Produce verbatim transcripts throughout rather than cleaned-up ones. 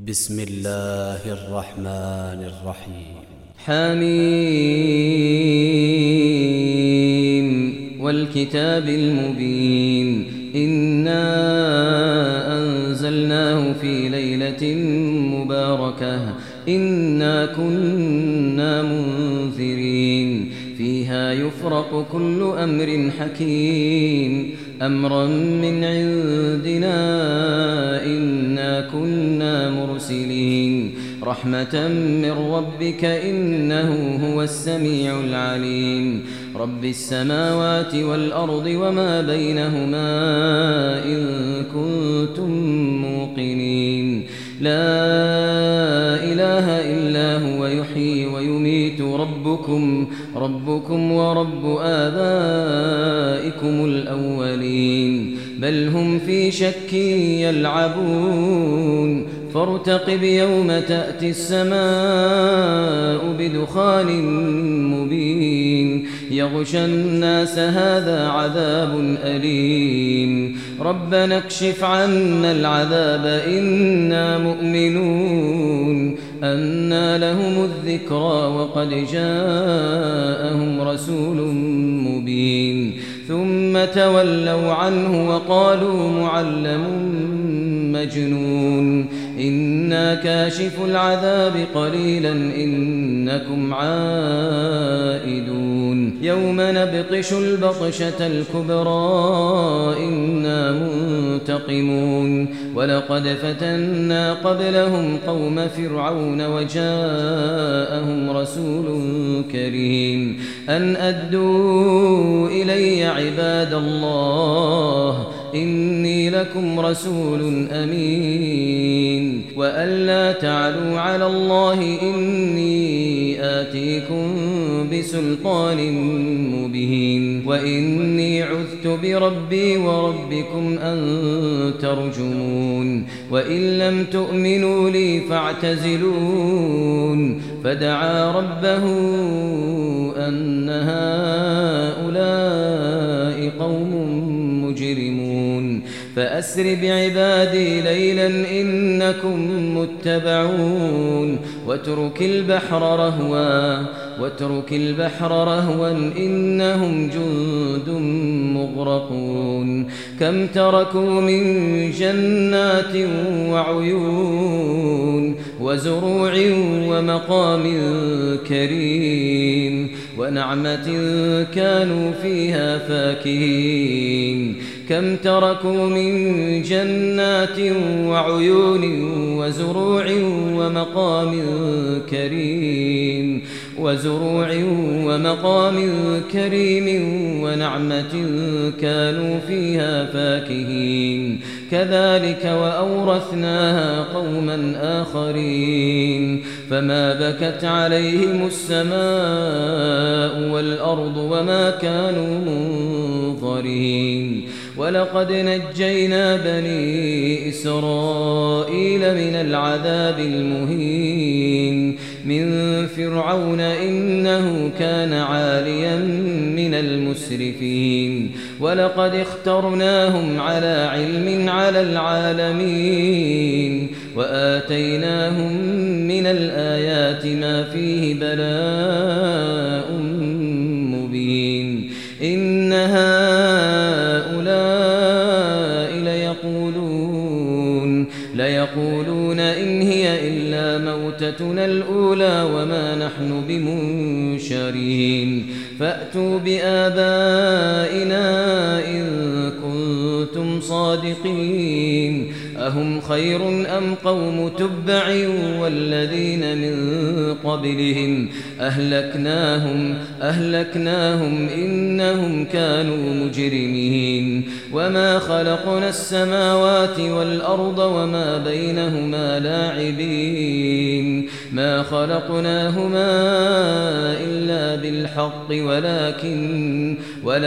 بسم الله الرحمن الرحيم. حميم والكتاب المبين. إنا أنزلناه في ليلة مباركة إنا كنا منذرين فيها يفرق كل أمر حكيم أمرا من عندنا إنا كنا مرسلين رحمة من ربك إنه هو السميع العليم رب السماوات والأرض وما بينهما إن كنتم موقنين لا إله إلا هو يحيي ويميت ربكم ربكم ورب آبائكم الأولين بل هم في شك يلعبون فارتقب يوم تأتي السماء بدخان مبين يغشى الناس هذا عذاب أليم ربنا اكشف عنا العذاب إنا مؤمنون أنى لهم الذكرى وقد جاءهم رسول مبين ثم تولوا عنه وقالوا معلم مجنون إنا كاشف العذاب قليلا إنكم عائدون يوم نبطش البطشة الكبرى إنا منتقمون ولقد فتنا قبلهم قوم فرعون وجاءهم رسول كريم أن أدوا إلي عباد الله إني لكم رسول أمين وأن لا تعلوا على الله إني آتيكم بسلطان مبين وإني عذت بربي وربكم أن ترجمون وإن لم تؤمنوا لي فاعتزلون فدعا ربه أن هؤلاء قوم مجرمون فأسر بعبادي ليلا إنكم متبعون واترك البحر رهوا واترك البحر رهوا إنهم جند مغرقون كم تركوا من جنات وعيون وزروع ومقام كريم ونعمة كانوا فيها فاكهين كم تركوا من جنات وعيون وزروع ومقام كريم وزروع ومقام كريم ونعمة كانوا فيها فاكهين كذلك وأورثناها قوما آخرين فما بكت عليهم السماء والأرض وما كانوا منظرين ولقد نجينا بني إسرائيل من العذاب المهين من فرعون إنه كان عاليا من المسرفين ولقد اخترناهم على علم على العالمين وآتيناهم من الآيات ما فيه بلاء مبين إن هؤلاء ليقولون ليقولون إن هي إلا موتتنا الأولى وما نحن بمنشرين فأتوا بآبائنا إن كنتم صادقين أهم خير أم قوم تبع والذين من قبلهم أهلكناهم أهلكناهم إنهم كانوا مجرمين وما خلقنا السماوات والأرض وما بينهما لاعبين ما خلقناهما إلا بالحق ولكن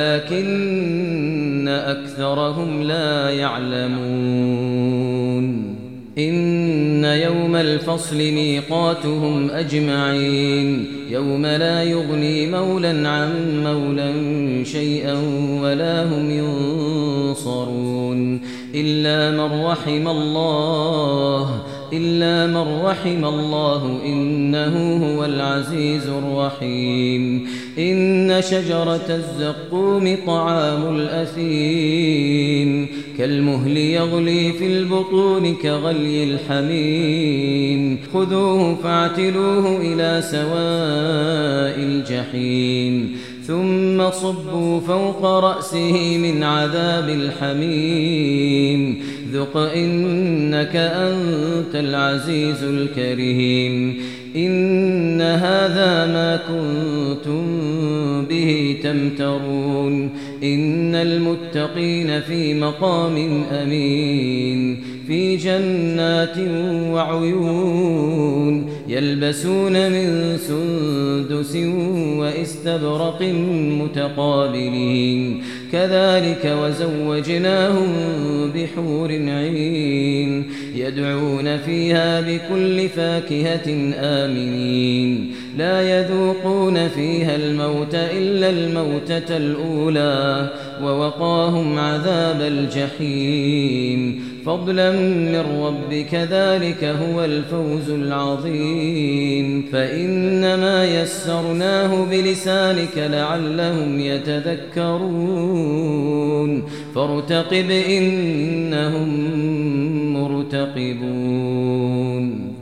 ولكن أكثرهم لا يعلمون إن يوم الفصل ميقاتهم أجمعين يوم لا يغني مولا عن مولا شيئا ولا هم ينصرون إلا من رحم الله إلا من رحم الله إنه هو العزيز الرحيم إن شجرة الزقوم طعام الأثيم كالمهل يغلي في البطون كغلي الحميم خذوه فاعتلوه إلى سواء الجحيم ثم صبوا فوق رأسه من عذاب الحميم ذق إنك أنت العزيز الكريم إن هذا ما كنتم به تمترون إن المتقين في مقام أمين في جنات وعيون يلبسون من سندس واستبرق متقابلين كذلك وزوجناهم بحور عين يدعون فيها بكل فاكهة آمنين لا يذوقون فيها الموت إلا الموتة الأولى ووقاهم عذاب الجحيم فضلا من ربك ذلك هو الفوز العظيم فإنما يسرناه بلسانك لعلهم يتذكرون فارتقب إنهم مرتقبون